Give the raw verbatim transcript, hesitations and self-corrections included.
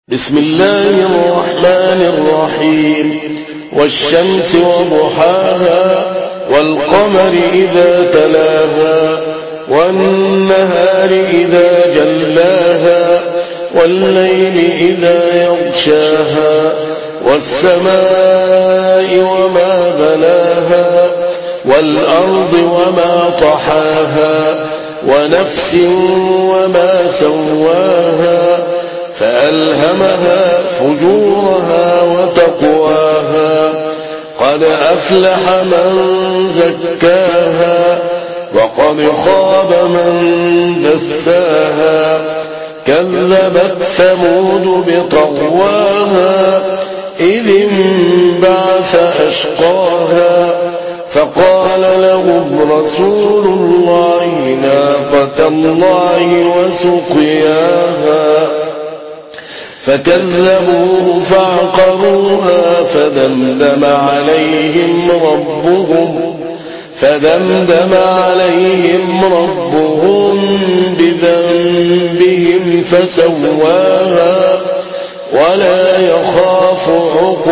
بسم الله الرحمن الرحيم والشمس وضحاها والقمر إذا تلاها والنهار إذا جلاها والليل إذا يغشاها والسماء وما بناها والأرض وما طحاها ونفس وما سواها فألهمها فجورها وتقواها قد أفلح من زكاها وقد خاب من دساها كذبت ثمود بطغواها إذ انبعث أشقاها فقال لهم رسول الله ناقة الله وسقياها فكذبوه فعقروها فدمدم عليهم ربهم فدمدم عليهم ربهم بذنبهم فسواها ولا يخاف عقباها.